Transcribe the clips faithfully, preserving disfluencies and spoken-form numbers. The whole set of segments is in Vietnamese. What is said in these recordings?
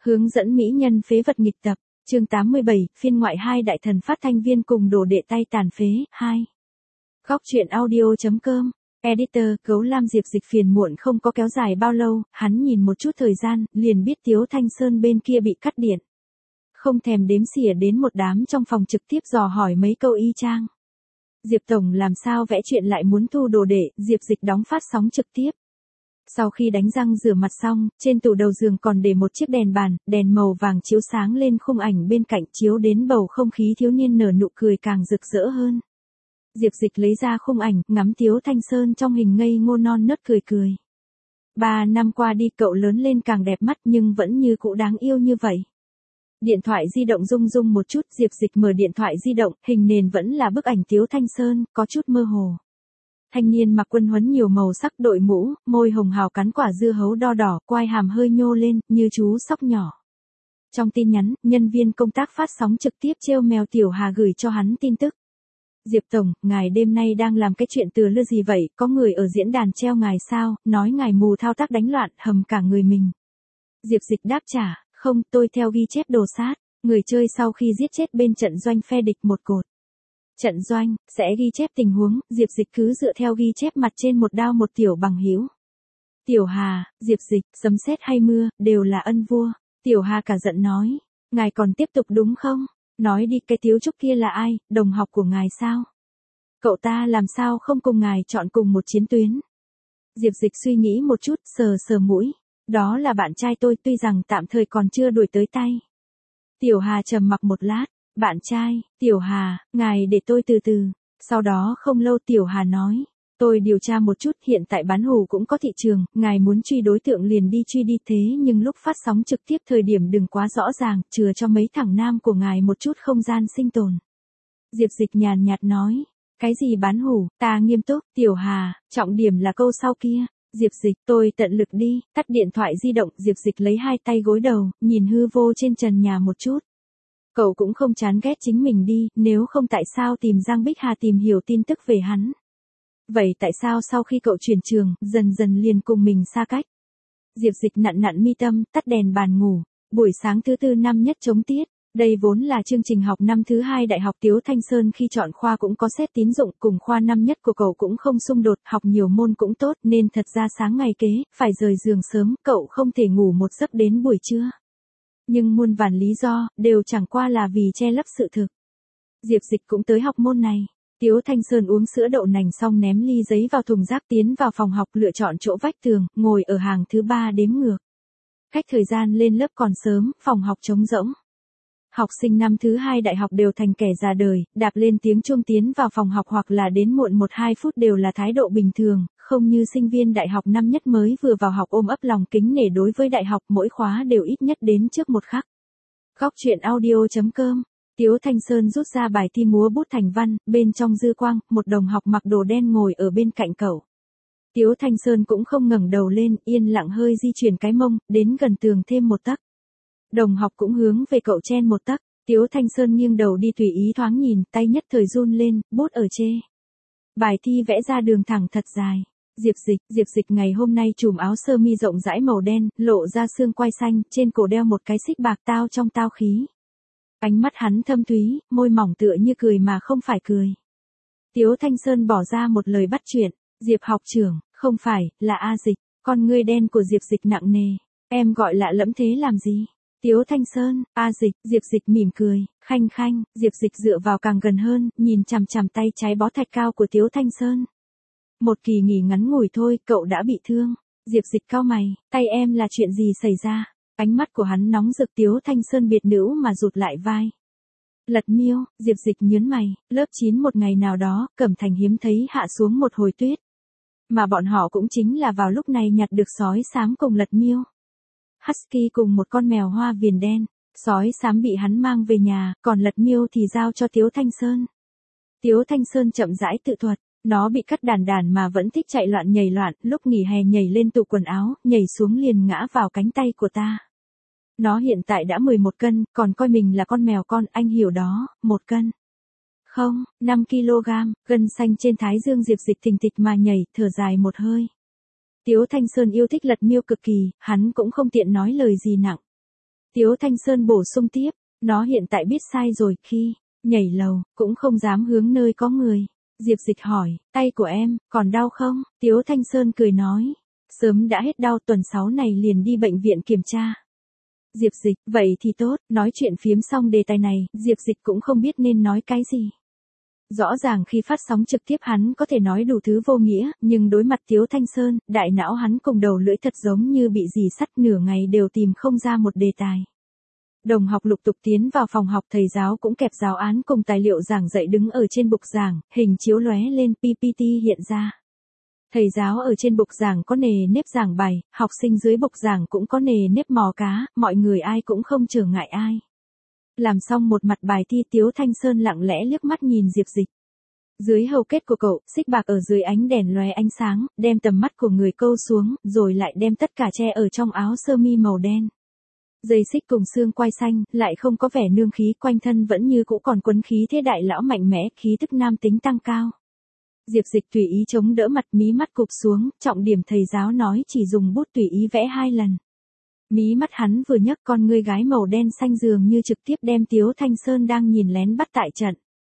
Hướng dẫn mỹ nhân phế vật nghịch tập, chương tám mươi bảy, phiên ngoại hai đại thần phát thanh viên cùng đồ đệ tay tàn phế, hai. Góc truyện audio.com, editor, Gấu Lam Diệp Dịch phiền muộn không có kéo dài bao lâu, hắn nhìn một chút thời gian, liền biết Tiếu Thanh Sơn bên kia bị cắt điện. Không thèm đếm xỉa đến một đám trong phòng trực tiếp dò hỏi mấy câu y chang. Diệp Tổng làm sao vẽ chuyện lại muốn thu đồ đệ, Diệp Dịch đóng phát sóng trực tiếp. Sau khi đánh răng rửa mặt xong, trên tủ đầu giường còn để một chiếc đèn bàn, đèn màu vàng chiếu sáng lên khung ảnh bên cạnh, chiếu đến bầu không khí thiếu niên nở nụ cười càng rực rỡ hơn. Diệp Dịch lấy ra khung ảnh, ngắm Tiếu Thanh Sơn trong hình ngây ngô non nớt cười cười. Ba năm qua đi cậu lớn lên càng đẹp mắt nhưng vẫn như cũ đáng yêu như vậy. Điện thoại di động rung rung một chút, Diệp Dịch mở điện thoại di động, hình nền vẫn là bức ảnh Tiếu Thanh Sơn, có chút mơ hồ. Thanh niên mặc quân huấn nhiều màu sắc, đội mũ, môi hồng hào cắn quả dưa hấu đo đỏ, quai hàm hơi nhô lên, như chú sóc nhỏ. Trong tin nhắn, nhân viên công tác phát sóng trực tiếp trêu mèo Tiểu Hà gửi cho hắn tin tức. Diệp Tổng, ngài đêm nay đang làm cái chuyện từa lưa gì vậy, có người ở diễn đàn treo ngài sao, nói ngài mù thao tác đánh loạn, hầm cả người mình. Diệp Dịch đáp trả, không, tôi theo ghi chép đồ sát, người chơi sau khi giết chết bên trận doanh phe địch một cột. Trận doanh, sẽ ghi chép tình huống, Diệp Dịch cứ dựa theo ghi chép mặt trên một đao một tiểu bằng hữu. Tiểu Hà, Diệp Dịch, sấm sét hay mưa, đều là ân vua. Tiểu Hà cả giận nói, ngài còn tiếp tục đúng không? Nói đi, cái Tiếu Trúc kia là ai, đồng học của ngài sao? Cậu ta làm sao không cùng ngài chọn cùng một chiến tuyến? Diệp Dịch suy nghĩ một chút, sờ sờ mũi. Đó là bạn trai tôi, tuy rằng tạm thời còn chưa đuổi tới tay. Tiểu Hà trầm mặc một lát. Bạn trai, Tiểu Hà, ngài để tôi từ từ. Sau đó không lâu Tiểu Hà nói, tôi điều tra một chút, hiện tại bán hủ cũng có thị trường, ngài muốn truy đối tượng liền đi truy đi, thế nhưng lúc phát sóng trực tiếp thời điểm đừng quá rõ ràng, chừa cho mấy thằng nam của ngài một chút không gian sinh tồn. Diệp Dịch nhàn nhạt nói, cái gì bán hủ, ta nghiêm túc, Tiểu Hà, trọng điểm là câu sau kia. Diệp Dịch, tôi tận lực đi, tắt điện thoại di động, Diệp Dịch lấy hai tay gối đầu, nhìn hư vô trên trần nhà một chút. Cậu cũng không chán ghét chính mình đi, nếu không tại sao tìm Giang Bích Hà tìm hiểu tin tức về hắn. Vậy tại sao sau khi cậu chuyển trường, dần dần liền cùng mình xa cách? Diệp Dịch nặn nặn mi tâm, tắt đèn bàn ngủ. Buổi sáng thứ tư năm nhất chống tiết, đây vốn là chương trình học năm thứ hai đại học Tiếu Thanh Sơn khi chọn khoa cũng có xét tín dụng, cùng khoa năm nhất của cậu cũng không xung đột, học nhiều môn cũng tốt, nên thật ra sáng ngày kế, phải rời giường sớm, cậu không thể ngủ một giấc đến buổi trưa. Nhưng muôn vàn lý do, đều chẳng qua là vì che lấp sự thực. Diệp Dịch cũng tới học môn này. Tiếu Thanh Sơn uống sữa đậu nành xong ném ly giấy vào thùng rác, tiến vào phòng học, lựa chọn chỗ vách tường, ngồi ở hàng thứ ba đếm ngược. Cách thời gian lên lớp còn sớm, phòng học trống rỗng. Học sinh năm thứ hai đại học đều thành kẻ già đời, đạp lên tiếng chuông tiến vào phòng học hoặc là đến muộn một hai phút đều là thái độ bình thường, không như sinh viên đại học năm nhất mới vừa vào học ôm ấp lòng kính nể đối với đại học, mỗi khóa đều ít nhất đến trước một khắc. Góc truyện audio.com, Tiếu Thanh Sơn rút ra bài thi múa bút thành văn, bên trong dư quang, một đồng học mặc đồ đen ngồi ở bên cạnh cậu. Tiếu Thanh Sơn cũng không ngẩng đầu lên, yên lặng hơi di chuyển cái mông, đến gần tường thêm một tấc. Đồng học cũng hướng về cậu chen một tấc, Tiếu Thanh Sơn nghiêng đầu đi tùy ý thoáng nhìn, tay nhất thời run lên, bút ở chê. Bài thi vẽ ra đường thẳng thật dài. Diệp Dịch, Diệp Dịch ngày hôm nay trùm áo sơ mi rộng rãi màu đen, lộ ra xương quai xanh, trên cổ đeo một cái xích bạc tao trong tao khí. Ánh mắt hắn thâm thúy, môi mỏng tựa như cười mà không phải cười. Tiếu Thanh Sơn bỏ ra một lời bắt chuyện, Diệp học trưởng, không phải, là A Dịch, con ngươi đen của Diệp Dịch nặng nề, em gọi lạ lẫm thế làm gì? Tiếu Thanh Sơn, A Dịch, Diệp Dịch mỉm cười, khanh khanh, Diệp Dịch dựa vào càng gần hơn, nhìn chằm chằm tay trái bó thạch cao của Tiếu Thanh Sơn. Một kỳ nghỉ ngắn ngủi thôi, cậu đã bị thương. Diệp Dịch cau mày, tay em là chuyện gì xảy ra? Ánh mắt của hắn nóng rực, Tiếu Thanh Sơn biệt nữ mà rụt lại vai. Lật miêu, Diệp Dịch nhớn mày, lớp chín một ngày nào đó, Cẩm Thành hiếm thấy hạ xuống một hồi tuyết. Mà bọn họ cũng chính là vào lúc này nhặt được sói xám cùng Lật miêu. Husky cùng một con mèo hoa viền đen, sói xám bị hắn mang về nhà, còn Lật miêu thì giao cho Tiếu Thanh Sơn. Tiếu Thanh Sơn chậm rãi tự thuật, nó bị cắt đàn đàn mà vẫn thích chạy loạn nhảy loạn, lúc nghỉ hè nhảy lên tủ quần áo, nhảy xuống liền ngã vào cánh tay của ta. Nó hiện tại đã mười một cân, còn coi mình là con mèo con, anh hiểu đó, một cân. Không, năm ki lô gam, gân xanh trên thái dương Diệp Dịch thình thịch mà nhảy, thở dài một hơi. Tiếu Thanh Sơn yêu thích Lật miêu cực kỳ, hắn cũng không tiện nói lời gì nặng. Tiếu Thanh Sơn bổ sung tiếp, nó hiện tại biết sai rồi, khi nhảy lầu, cũng không dám hướng nơi có người. Diệp Dịch hỏi, tay của em, còn đau không? Tiếu Thanh Sơn cười nói, sớm đã hết đau, tuần sáu này liền đi bệnh viện kiểm tra. Diệp Dịch, vậy thì tốt, nói chuyện phiếm xong đề tài này, Diệp Dịch cũng không biết nên nói cái gì. Rõ ràng khi phát sóng trực tiếp hắn có thể nói đủ thứ vô nghĩa, nhưng đối mặt Tiếu Thanh Sơn, đại não hắn cùng đầu lưỡi thật giống như bị dì sắt, nửa ngày đều tìm không ra một đề tài. Đồng học lục tục tiến vào phòng học, thầy giáo cũng kẹp giáo án cùng tài liệu giảng dạy đứng ở trên bục giảng, hình chiếu lóe lên, pê pê tê hiện ra. Thầy giáo ở trên bục giảng có nề nếp giảng bài, học sinh dưới bục giảng cũng có nề nếp mò cá, mọi người ai cũng không trở ngại ai. Làm xong một mặt bài thi, Tiếu Thanh Sơn lặng lẽ liếc mắt nhìn Diệp Dịch. Dưới hầu kết của cậu, xích bạc ở dưới ánh đèn lóe ánh sáng, đem tầm mắt của người câu xuống, rồi lại đem tất cả che ở trong áo sơ mi màu đen. Dây xích cùng xương quai xanh, lại không có vẻ nương khí, quanh thân vẫn như cũ còn quấn khí thế đại lão mạnh mẽ, khí tức nam tính tăng cao. Diệp Dịch tùy ý chống đỡ mặt, mí mắt cụp xuống, trọng điểm thầy giáo nói chỉ dùng bút tùy ý vẽ hai lần. Mí mắt hắn vừa nhấc, con ngươi gái màu đen xanh dường như trực tiếp đem Tiếu Thanh Sơn đang nhìn lén bắt tại trận.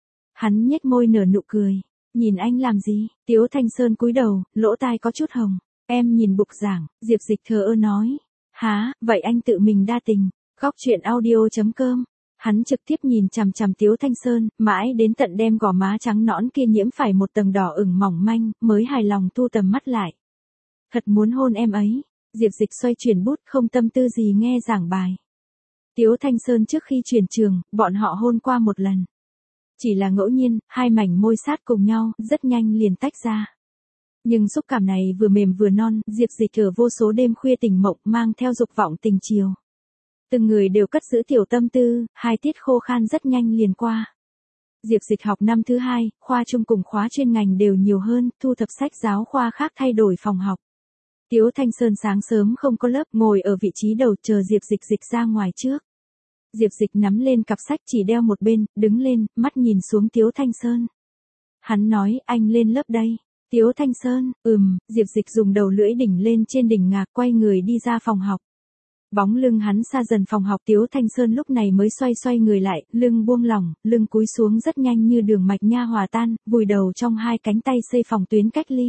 Hắn nhếch môi nở nụ cười, nhìn anh làm gì? Tiếu Thanh Sơn cúi đầu, lỗ tai có chút hồng. Em nhìn bục giảng. Diệp Dịch thờ ơ nói. Há, vậy anh tự mình đa tình. Góc truyện audio chấm com. Hắn trực tiếp nhìn chằm chằm Tiếu Thanh Sơn, mãi đến tận đem gò má trắng nõn kia nhiễm phải một tầng đỏ ửng mỏng manh, mới hài lòng thu tầm mắt lại. Thật muốn hôn em ấy. Diệp Dịch xoay chuyển bút, không tâm tư gì nghe giảng bài. Tiếu Thanh Sơn trước khi chuyển trường, bọn họ hôn qua một lần. Chỉ là ngẫu nhiên, hai mảnh môi sát cùng nhau, rất nhanh liền tách ra. Nhưng xúc cảm này vừa mềm vừa non, Diệp Dịch ở vô số đêm khuya tỉnh mộng, mang theo dục vọng tình chiều. Từng người đều cất giữ tiểu tâm tư, hai tiết khô khan rất nhanh liền qua. Diệp Dịch học năm thứ hai, khoa trung cùng khóa chuyên ngành đều nhiều hơn, thu thập sách giáo khoa khác thay đổi phòng học. Tiếu Thanh Sơn sáng sớm không có lớp, ngồi ở vị trí đầu chờ Diệp Dịch dịch ra ngoài trước. Diệp Dịch nắm lên cặp sách chỉ đeo một bên, đứng lên, mắt nhìn xuống Tiếu Thanh Sơn. Hắn nói, anh lên lớp đây. Tiếu Thanh Sơn, ừm, Diệp Dịch dùng đầu lưỡi đỉnh lên trên đỉnh ngạc, quay người đi ra phòng học. Bóng lưng hắn xa dần phòng học, Tiếu Thanh Sơn lúc này mới xoay xoay người lại, lưng buông lỏng, lưng cúi xuống rất nhanh như đường mạch nha hòa tan, vùi đầu trong hai cánh tay xây phòng tuyến cách ly.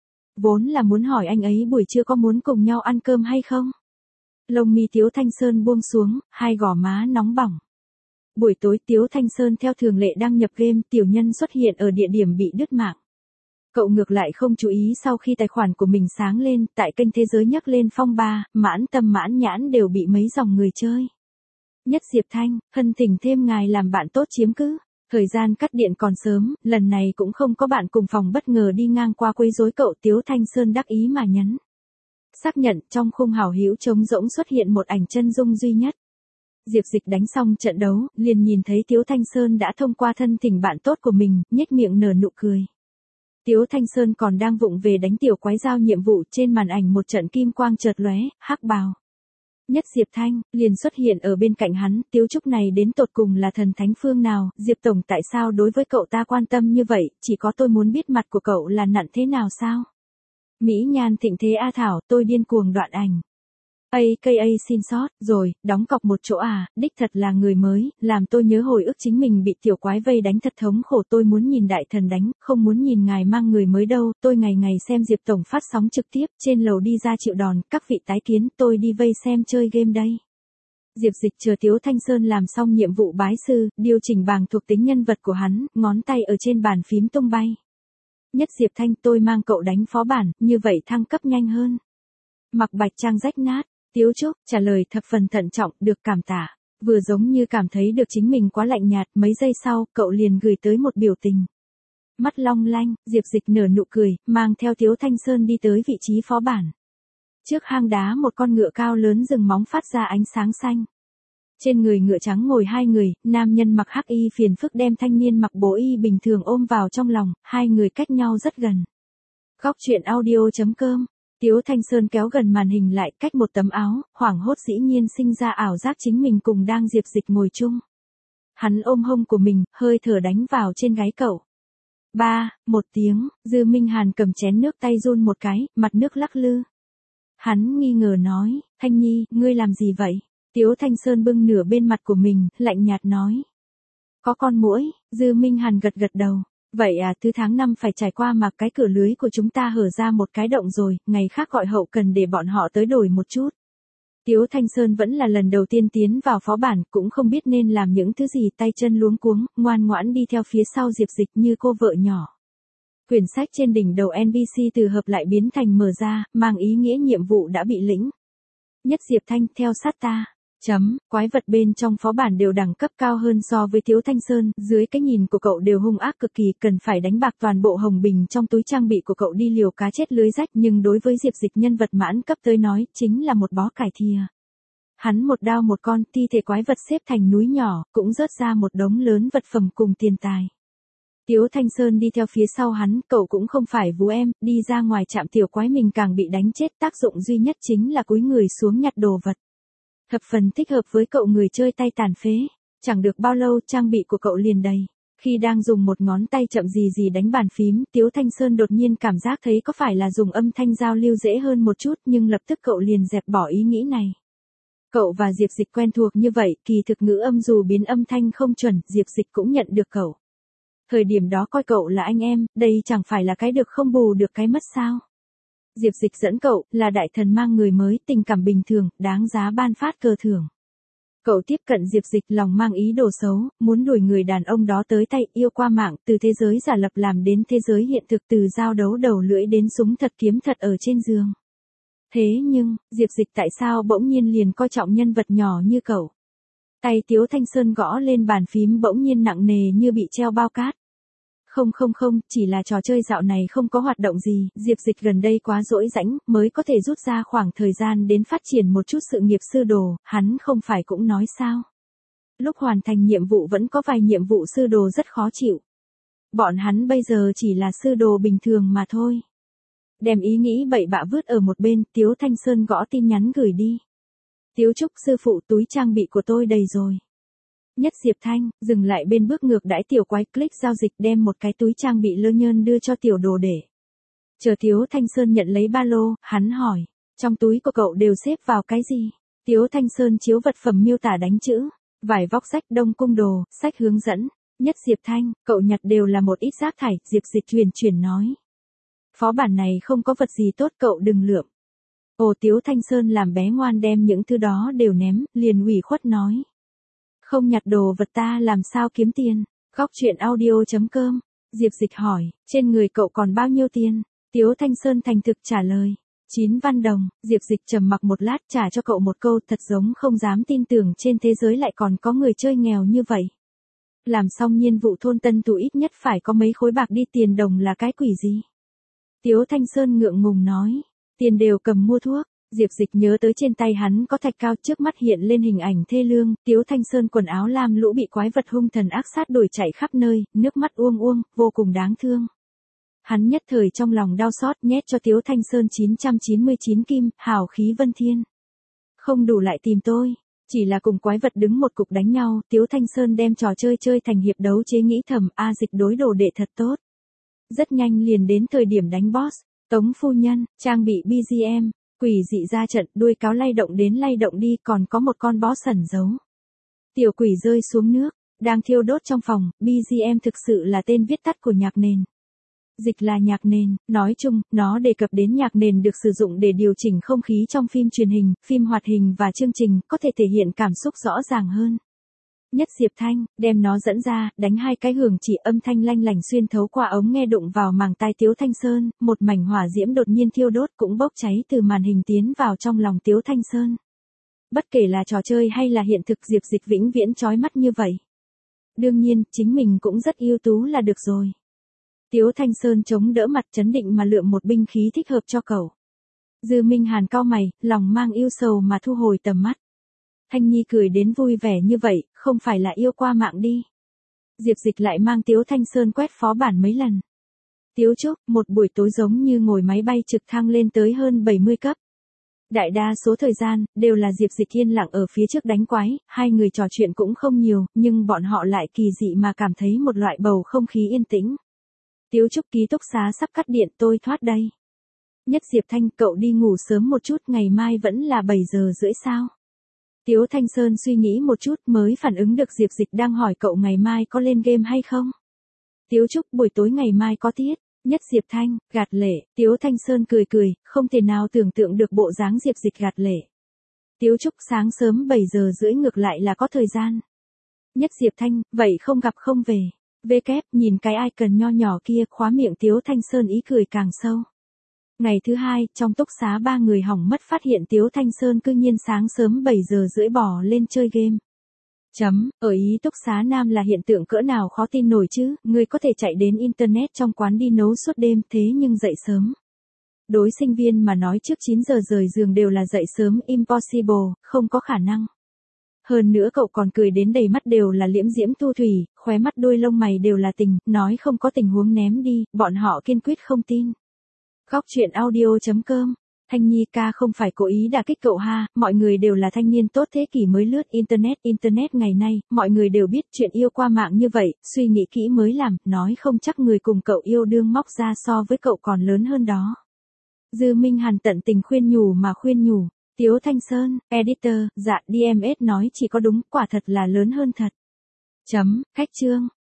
Vốn là muốn hỏi anh ấy buổi trưa có muốn cùng nhau ăn cơm hay không? Lông mi Tiếu Thanh Sơn buông xuống, hai gò má nóng bỏng. Buổi tối Tiếu Thanh Sơn theo thường lệ đăng nhập game, tiểu nhân xuất hiện ở địa điểm bị đứt mạng. Cậu ngược lại không chú ý, sau khi tài khoản của mình sáng lên, tại kênh thế giới nhắc lên phong ba, mãn tâm mãn nhãn đều bị mấy dòng người chơi. Nhất Diệp Thanh, hân thỉnh thêm ngài làm bạn tốt chiếm cứ. Thời gian cắt điện còn sớm, lần này cũng không có bạn cùng phòng bất ngờ đi ngang qua quấy rối cậu. Tiếu Thanh Sơn đắc ý mà nhấn. Xác nhận, trong khung hào hữu trống rỗng xuất hiện một ảnh chân dung duy nhất. Diệp Dịch đánh xong trận đấu, liền nhìn thấy Tiếu Thanh Sơn đã thông qua thân thỉnh bạn tốt của mình, nhếch miệng nở nụ cười. Tiếu Thanh Sơn còn đang vụng về đánh tiểu quái giao nhiệm vụ, trên màn ảnh một trận kim quang chợt lóe, hắc bào. Nhất Diệp Thanh, liền xuất hiện ở bên cạnh hắn, Tiếu Trúc này đến tột cùng là thần thánh phương nào, Diệp Tổng tại sao đối với cậu ta quan tâm như vậy, chỉ có tôi muốn biết mặt của cậu là nặn thế nào sao? Mỹ Nhan thịnh thế A Thảo, tôi điên cuồng đoạn ảnh. a ca a xin sót, rồi, đóng cọc một chỗ à, đích thật là người mới, làm tôi nhớ hồi ức chính mình bị tiểu quái vây đánh thật thống khổ, tôi muốn nhìn đại thần đánh, không muốn nhìn ngài mang người mới đâu, tôi ngày ngày xem Diệp Tổng phát sóng trực tiếp, trên lầu đi ra chịu đòn, các vị tái kiến, tôi đi vây xem chơi game đây. Diệp Dịch chờ Tiếu Thanh Sơn làm xong nhiệm vụ bái sư, điều chỉnh bảng thuộc tính nhân vật của hắn, ngón tay ở trên bàn phím tung bay. Nhất Diệp Thanh, tôi mang cậu đánh phó bản, như vậy thăng cấp nhanh hơn. Mặc bạch trang rách nát. Tiếu Trúc trả lời thập phần thận trọng, được cảm tạ. Vừa giống như cảm thấy được chính mình quá lạnh nhạt, mấy giây sau, cậu liền gửi tới một biểu tình. Mắt long lanh, Diệp Dịch nở nụ cười, mang theo Tiếu Thanh Sơn đi tới vị trí phó bản. Trước hang đá một con ngựa cao lớn rừng móng phát ra ánh sáng xanh. Trên người ngựa trắng ngồi hai người, nam nhân mặc hắc y phiền phức đem thanh niên mặc bố y bình thường ôm vào trong lòng, hai người cách nhau rất gần. Góc truyện audio chấm com. Tiếu Thanh Sơn kéo gần màn hình lại, cách một tấm áo, hoảng hốt dĩ nhiên sinh ra ảo giác chính mình cùng đang Diệp Dịch ngồi chung. Hắn ôm hông của mình, hơi thở đánh vào trên gáy cậu. Ba, một tiếng, Dư Minh Hàn cầm chén nước tay run một cái, mặt nước lắc lư. Hắn nghi ngờ nói, Thanh Nhi, ngươi làm gì vậy? Tiếu Thanh Sơn bưng nửa bên mặt của mình, lạnh nhạt nói. Có con muỗi, Dư Minh Hàn gật gật đầu. Vậy à, thứ tháng năm phải trải qua mà cái cửa lưới của chúng ta hở ra một cái động rồi, ngày khác gọi hậu cần để bọn họ tới đổi một chút. Tiếu Thanh Sơn vẫn là lần đầu tiên tiến vào phó bản, cũng không biết nên làm những thứ gì, tay chân luống cuống, ngoan ngoãn đi theo phía sau Diệp Dịch như cô vợ nhỏ. Quyển sách trên đỉnh đầu en pê xê từ hợp lại biến thành mở ra, mang ý nghĩa nhiệm vụ đã bị lĩnh. Nhất Diệp Thanh, theo sát ta. Chấm, quái vật bên trong phó bản đều đẳng cấp cao hơn so với Tiếu Thanh Sơn, dưới cái nhìn của cậu đều hung ác cực kỳ, cần phải đánh bạc toàn bộ hồng bình trong túi trang bị của cậu đi liều cá chết lưới rách, nhưng đối với Diệp Dịch nhân vật mãn cấp tới nói, chính là một bó cải thìa. Hắn một đao một con, thi thể quái vật xếp thành núi nhỏ, cũng rớt ra một đống lớn vật phẩm cùng tiền tài. Tiếu Thanh Sơn đi theo phía sau hắn, cậu cũng không phải vú em, đi ra ngoài chạm tiểu quái mình càng bị đánh chết, tác dụng duy nhất chính là cúi người xuống nhặt đồ vật. Thập phần thích hợp với cậu người chơi tay tàn phế. Chẳng được bao lâu trang bị của cậu liền đầy. Khi đang dùng một ngón tay chậm gì gì đánh bàn phím, Tiếu Thanh Sơn đột nhiên cảm giác thấy có phải là dùng âm thanh giao lưu dễ hơn một chút, nhưng lập tức cậu liền dẹp bỏ ý nghĩ này. Cậu và Diệp Dịch quen thuộc như vậy, kỳ thực ngữ âm dù biến âm thanh không chuẩn, Diệp Dịch cũng nhận được cậu. Thời điểm đó coi cậu là anh em, đây chẳng phải là cái được không bù được cái mất sao. Diệp Dịch dẫn cậu, là đại thần mang người mới, tình cảm bình thường, đáng giá ban phát cờ thưởng. Cậu tiếp cận Diệp Dịch lòng mang ý đồ xấu, muốn đuổi người đàn ông đó tới tay, yêu qua mạng, từ thế giới giả lập làm đến thế giới hiện thực, từ giao đấu đầu lưỡi đến súng thật kiếm thật ở trên giường. Thế nhưng, Diệp Dịch tại sao bỗng nhiên liền coi trọng nhân vật nhỏ như cậu? Tay Tiếu Thanh Sơn gõ lên bàn phím bỗng nhiên nặng nề như bị treo bao cát. Không không không, chỉ là trò chơi dạo này không có hoạt động gì, Diệp Dịch gần đây quá rỗi rãnh, mới có thể rút ra khoảng thời gian đến phát triển một chút sự nghiệp sư đồ, hắn không phải cũng nói sao. Lúc hoàn thành nhiệm vụ vẫn có vài nhiệm vụ sư đồ rất khó chịu. Bọn hắn bây giờ chỉ là sư đồ bình thường mà thôi. Đem ý nghĩ bậy bạ vứt ở một bên, Tiếu Thanh Sơn gõ tin nhắn gửi đi. Tiếu Trúc sư phụ, túi trang bị của tôi đầy rồi. Nhất Diệp Thanh, dừng lại bên bước ngược đãi tiểu quái, click giao dịch đem một cái túi trang bị lơ nhơn đưa cho tiểu đồ để. Chờ Tiếu Thanh Sơn nhận lấy ba lô, hắn hỏi, trong túi của cậu đều xếp vào cái gì? Tiếu Thanh Sơn chiếu vật phẩm miêu tả đánh chữ, vải vóc sách đông cung đồ, sách hướng dẫn. Nhất Diệp Thanh, cậu nhặt đều là một ít rác thải, Diệp Dịch truyền chuyển nói. Phó bản này không có vật gì tốt, cậu đừng lượm. Ồ, Tiếu Thanh Sơn làm bé ngoan đem những thứ đó đều ném, liền ủy khuất nói. Không nhặt đồ vật ta làm sao kiếm tiền? Góc truyện audio chấm com. Diệp Dịch hỏi, trên người cậu còn bao nhiêu tiền? Tiếu Thanh Sơn thành thực trả lời. chín văn đồng, Diệp Dịch trầm mặc một lát trả cho cậu một câu thật giống không dám tin tưởng trên thế giới lại còn có người chơi nghèo như vậy. Làm xong nhiên vụ thôn tân thủ ít nhất phải có mấy khối bạc đi, tiền đồng là cái quỷ gì? Tiếu Thanh Sơn ngượng ngùng nói, tiền đều cầm mua thuốc. Diệp Dịch nhớ tới trên tay hắn có thạch cao, trước mắt hiện lên hình ảnh thê lương, Tiếu Thanh Sơn quần áo lam lũ bị quái vật hung thần ác sát đuổi chạy khắp nơi, nước mắt uông uông, vô cùng đáng thương. Hắn nhất thời trong lòng đau xót nhét cho Tiếu Thanh Sơn chín trăm chín mươi chín kim, hào khí vân thiên. Không đủ lại tìm tôi, chỉ là cùng quái vật đứng một cục đánh nhau, Tiếu Thanh Sơn đem trò chơi chơi thành hiệp đấu chế, nghĩ thầm a Dịch đối đồ đệ thật tốt. Rất nhanh liền đến thời điểm đánh boss, Tống phu nhân, trang bị bê giê em. Quỷ dị ra trận, đuôi cáo lay động đến lay động đi, còn có một con bó sẩn giấu. Tiểu quỷ rơi xuống nước, đang thiêu đốt trong phòng, bê giê em thực sự là tên viết tắt của nhạc nền. Dịch là nhạc nền, nói chung, nó đề cập đến nhạc nền được sử dụng để điều chỉnh không khí trong phim truyền hình, phim hoạt hình và chương trình, có thể thể hiện cảm xúc rõ ràng hơn. Nhất Diệp Thanh, đem nó dẫn ra, đánh hai cái hưởng chỉ, âm thanh lanh lảnh xuyên thấu qua ống nghe đụng vào màng tai Tiếu Thanh Sơn, một mảnh hỏa diễm đột nhiên thiêu đốt cũng bốc cháy từ màn hình tiến vào trong lòng Tiếu Thanh Sơn. Bất kể là trò chơi hay là hiện thực, Diệp Dịch vĩnh viễn chói mắt như vậy. Đương nhiên, chính mình cũng rất ưu tú là được rồi. Tiếu Thanh Sơn chống đỡ mặt chấn định mà lượm một binh khí thích hợp cho cậu. Dư Minh Hàn cau mày, lòng mang yêu sầu mà thu hồi tầm mắt. Thanh Nhi cười đến vui vẻ như vậy, không phải là yêu qua mạng đi. Diệp Dịch lại mang Tiếu Thanh Sơn quét phó bản mấy lần. Tiếu Trúc, một buổi tối giống như ngồi máy bay trực thăng lên tới hơn bảy mươi cấp. Đại đa số thời gian, đều là Diệp Dịch yên lặng ở phía trước đánh quái, hai người trò chuyện cũng không nhiều, nhưng bọn họ lại kỳ dị mà cảm thấy một loại bầu không khí yên tĩnh. Tiếu Trúc, ký túc xá sắp cắt điện, tôi thoát đây. Nhất Diệp Thanh, cậu đi ngủ sớm một chút, ngày mai vẫn là bảy giờ rưỡi sao? Tiếu Thanh Sơn suy nghĩ một chút mới phản ứng được Diệp Dịch đang hỏi cậu ngày mai có lên game hay không. Tiếu Trúc buổi tối ngày mai có tiết. Nhất Diệp Thanh, gạt lệ, Tiếu Thanh Sơn cười cười, không thể nào tưởng tượng được bộ dáng Diệp Dịch gạt lệ. Tiếu Trúc sáng sớm bảy giờ rưỡi ngược lại là có thời gian. Nhất Diệp Thanh, vậy không gặp không về. Vê kép, nhìn cái icon nho nhỏ kia khóa miệng Tiếu Thanh Sơn ý cười càng sâu. Ngày thứ hai, trong túc xá ba người hỏng mất phát hiện Tiếu Thanh Sơn cư nhiên sáng sớm bảy giờ rưỡi bỏ lên chơi game. Chấm, ở ý túc xá nam là hiện tượng cỡ nào khó tin nổi chứ, người có thể chạy đến internet trong quán đi nấu suốt đêm thế nhưng dậy sớm. Đối sinh viên mà nói trước chín giờ rời giường đều là dậy sớm impossible, không có khả năng. Hơn nữa cậu còn cười đến đầy mắt đều là liễm diễm thu thủy, khóe mắt đôi lông mày đều là tình, nói không có tình huống ném đi, bọn họ kiên quyết không tin. Góc truyện audio chấm com Thanh Nhi ca không phải cố ý đả kích cậu ha, mọi người đều là thanh niên tốt thế kỷ mới lướt internet, internet ngày nay, mọi người đều biết chuyện yêu qua mạng như vậy, suy nghĩ kỹ mới làm, nói không chắc người cùng cậu yêu đương móc ra so với cậu còn lớn hơn đó. Dư Minh Hàn tận tình khuyên nhủ mà khuyên nhủ, Tiếu Thanh Sơn, editor, dạ đê em ét nói chỉ có đúng, quả thật là lớn hơn thật. Chấm, khách chương.